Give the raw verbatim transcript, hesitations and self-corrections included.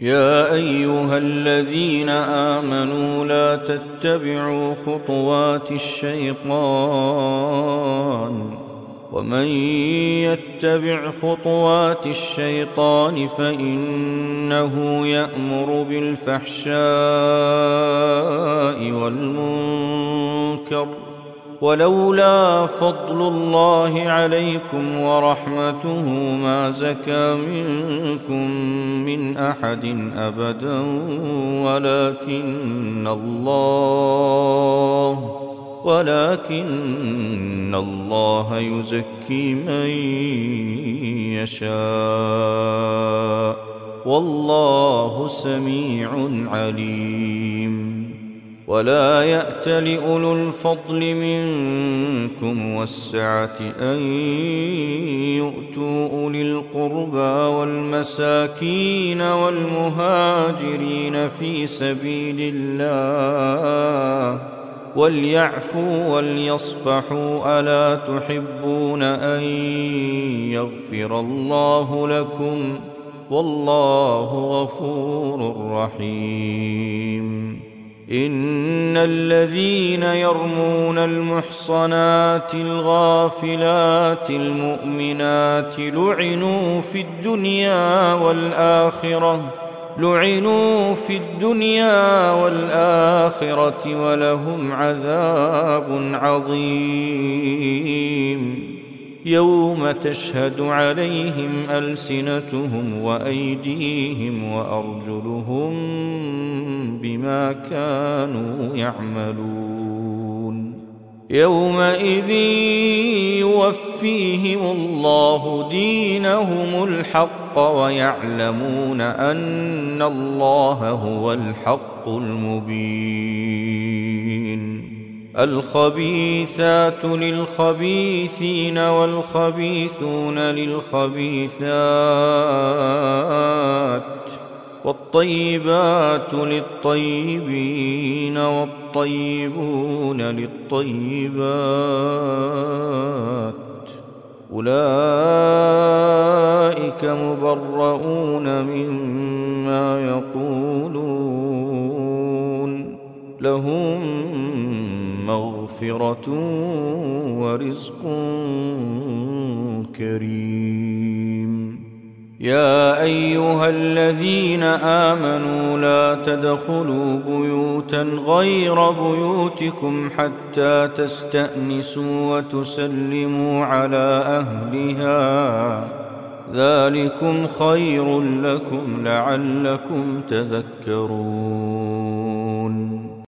يا أيها الذين آمنوا لا تتبعوا خطوات الشيطان ومن يتبع خطوات الشيطان فإنه يأمر بالفحشاء والمنكر ولولا فضل الله عليكم ورحمته ما زكى منكم من أحد أبدا ولكن الله ولكن الله يزكي من يشاء والله سميع عليم. ولا يأت لأولو الفضل منكم والسعة أن يؤتوا أولي القربى والمساكين والمهاجرين في سبيل الله وليعفوا وليصفحوا ألا تحبون أن يغفر الله لكم والله غفور رحيم. إن الذين يرمون المحصنات الغافلات المؤمنات لعنوا في الدنيا والآخرة لعنوا في الدنيا والآخرة ولهم عذاب عظيم يوم تشهد عليهم ألسنتهم وأيديهم وأرجلهم بما كانوا يعملون. يومئذ يوفيهم الله دينهم الحق ويعلمون أن الله هو الحق المبين. الخبيثات للخبيثين والخبيثون للخبيثات والطيبات للطيبين والطيبون للطيبات أولئك مبرؤون مما يقولون لهم مغفرة ورزق كريم. يا أيها الذين آمنوا لا تدخلوا بيوتا غير بيوتكم حتى تستأنسوا وتسلموا على أهلها ذلكم خير لكم لعلكم تذكرون.